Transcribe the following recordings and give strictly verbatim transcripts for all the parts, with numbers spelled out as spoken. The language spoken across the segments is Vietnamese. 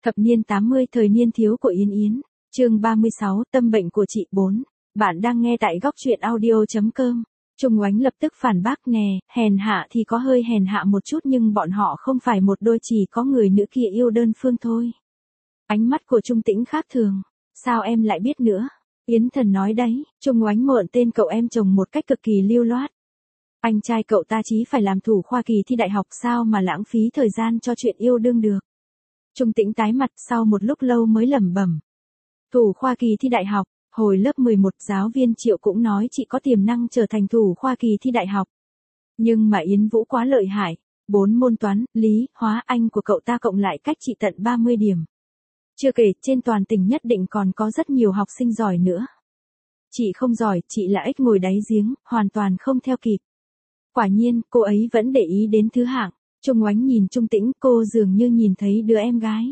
Thập niên tám mươi thời niên thiếu của Yến Yến, chương ba mươi sáu, tâm bệnh của chị bốn. Bạn đang nghe tại góc truyện audio.com. Trung Oánh lập tức phản bác nè, hèn hạ thì có hơi hèn hạ một chút nhưng bọn họ không phải một đôi chỉ có người nữ kia yêu đơn phương thôi. Ánh mắt của Trung Tĩnh khác thường. Sao em lại biết nữa? Yến Thần nói đấy, Trung Oánh mượn tên cậu em chồng một cách cực kỳ lưu loát. Anh trai cậu ta chí phải làm thủ khoa kỳ thi đại học sao mà lãng phí thời gian cho chuyện yêu đương được. Trung Tĩnh tái mặt sau một lúc lâu mới lẩm bẩm. Thủ khoa kỳ thi đại học, hồi lớp mười một giáo viên Triệu cũng nói chị có tiềm năng trở thành thủ khoa kỳ thi đại học. Nhưng mà Yến Vũ quá lợi hại, bốn môn toán, lý, hóa, Anh của cậu ta cộng lại cách chị tận ba mươi điểm. Chưa kể trên toàn tỉnh nhất định còn có rất nhiều học sinh giỏi nữa. Chị không giỏi, chị là ếch ngồi đáy giếng, hoàn toàn không theo kịp. Quả nhiên, cô ấy vẫn để ý đến thứ hạng. Trung Oánh nhìn Trung Tĩnh, cô dường như nhìn thấy đứa em gái.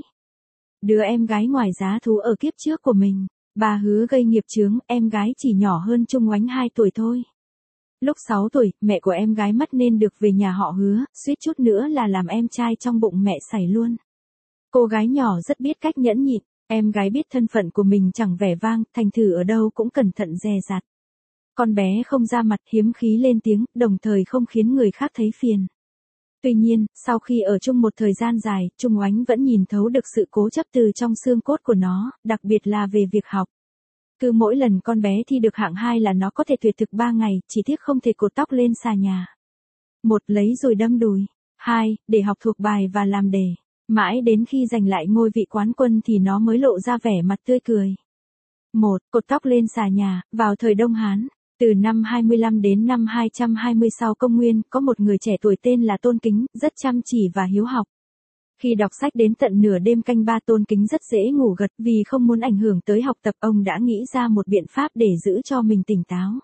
Đứa em gái ngoài giá thú ở kiếp trước của mình. Bà hứa gây nghiệp chướng, em gái chỉ nhỏ hơn Trung Oánh hai tuổi thôi. Lúc sáu tuổi, mẹ của em gái mất nên được về nhà họ Hứa, suýt chút nữa là làm em trai trong bụng mẹ sảy luôn. Cô gái nhỏ rất biết cách nhẫn nhịn, em gái biết thân phận của mình chẳng vẻ vang, thành thử ở đâu cũng cẩn thận dè dặt. Con bé không ra mặt hiếm khí lên tiếng, đồng thời không khiến người khác thấy phiền. Tuy nhiên, sau khi ở chung một thời gian dài, Trung Oánh vẫn nhìn thấu được sự cố chấp từ trong xương cốt của nó, đặc biệt là về việc học. Cứ mỗi lần con bé thi được hạng hai là nó có thể tuyệt thực ba ngày, chỉ tiếc không thể cột tóc lên xà nhà. Một, lấy rồi đâm đùi. Hai, để học thuộc bài và làm đề. Mãi đến khi giành lại ngôi vị quán quân thì nó mới lộ ra vẻ mặt tươi cười. Một, cột tóc lên xà nhà, vào thời Đông Hán. Từ năm hai mươi lăm đến năm hai trăm hai mươi sau công nguyên, có một người trẻ tuổi tên là Tôn Kính, rất chăm chỉ và hiếu học. Khi đọc sách đến tận nửa đêm canh ba, Tôn Kính rất dễ ngủ gật, vì không muốn ảnh hưởng tới học tập, ông đã nghĩ ra một biện pháp để giữ cho mình tỉnh táo.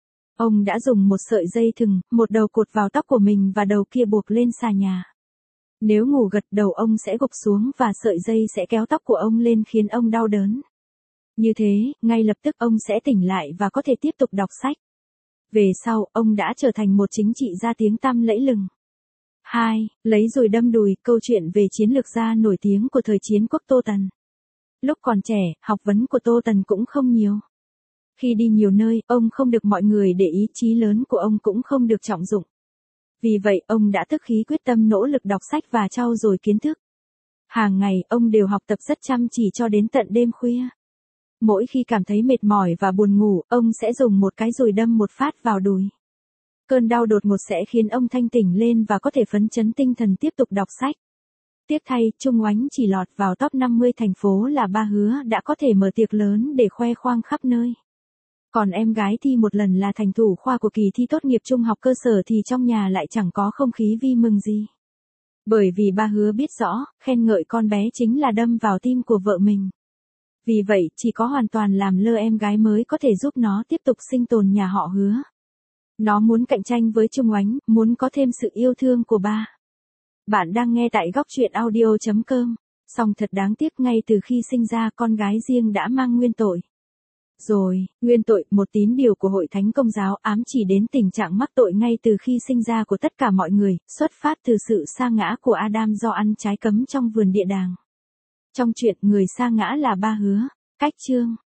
Ông đã dùng một sợi dây thừng, một đầu cột vào tóc của mình và đầu kia buộc lên xà nhà. Nếu ngủ gật, đầu ông sẽ gục xuống và sợi dây sẽ kéo tóc của ông lên khiến ông đau đớn. Như thế, ngay lập tức ông sẽ tỉnh lại và có thể tiếp tục đọc sách. Về sau, ông đã trở thành một chính trị gia tiếng tăm lẫy lừng. Hai, lấy rồi đâm đùi, câu chuyện về chiến lược gia nổi tiếng của thời chiến quốc Tô Tần. Lúc còn trẻ, học vấn của Tô Tần cũng không nhiều. Khi đi nhiều nơi, ông không được mọi người để ý, chí lớn của ông cũng không được trọng dụng. Vì vậy, ông đã tức khí quyết tâm nỗ lực đọc sách và trau dồi kiến thức. Hàng ngày, ông đều học tập rất chăm chỉ cho đến tận đêm khuya. Mỗi khi cảm thấy mệt mỏi và buồn ngủ, ông sẽ dùng một cái dùi đâm một phát vào đùi. Cơn đau đột ngột sẽ khiến ông thanh tỉnh lên và có thể phấn chấn tinh thần tiếp tục đọc sách. Tiếc thay, Trung Oánh chỉ lọt vào top năm mươi thành phố là Ba Hứa đã có thể mở tiệc lớn để khoe khoang khắp nơi. Còn em gái thi một lần là thành thủ khoa của kỳ thi tốt nghiệp trung học cơ sở thì trong nhà lại chẳng có không khí vui mừng gì. Bởi vì Ba Hứa biết rõ, khen ngợi con bé chính là đâm vào tim của vợ mình. Vì vậy, chỉ có hoàn toàn làm lơ em gái mới có thể giúp nó tiếp tục sinh tồn nhà họ Hứa. Nó muốn cạnh tranh với Trung Oánh, muốn có thêm sự yêu thương của ba. Bạn đang nghe tại góc truyện audio.com. Song thật đáng tiếc, ngay từ khi sinh ra con gái riêng đã mang nguyên tội. Rồi, nguyên tội, một tín điều của Hội Thánh Công giáo, ám chỉ đến tình trạng mắc tội ngay từ khi sinh ra của tất cả mọi người, xuất phát từ sự sa ngã của Adam do ăn trái cấm trong vườn địa đàng. Trong chuyện người sa ngã là Ba Hứa. Cách chương.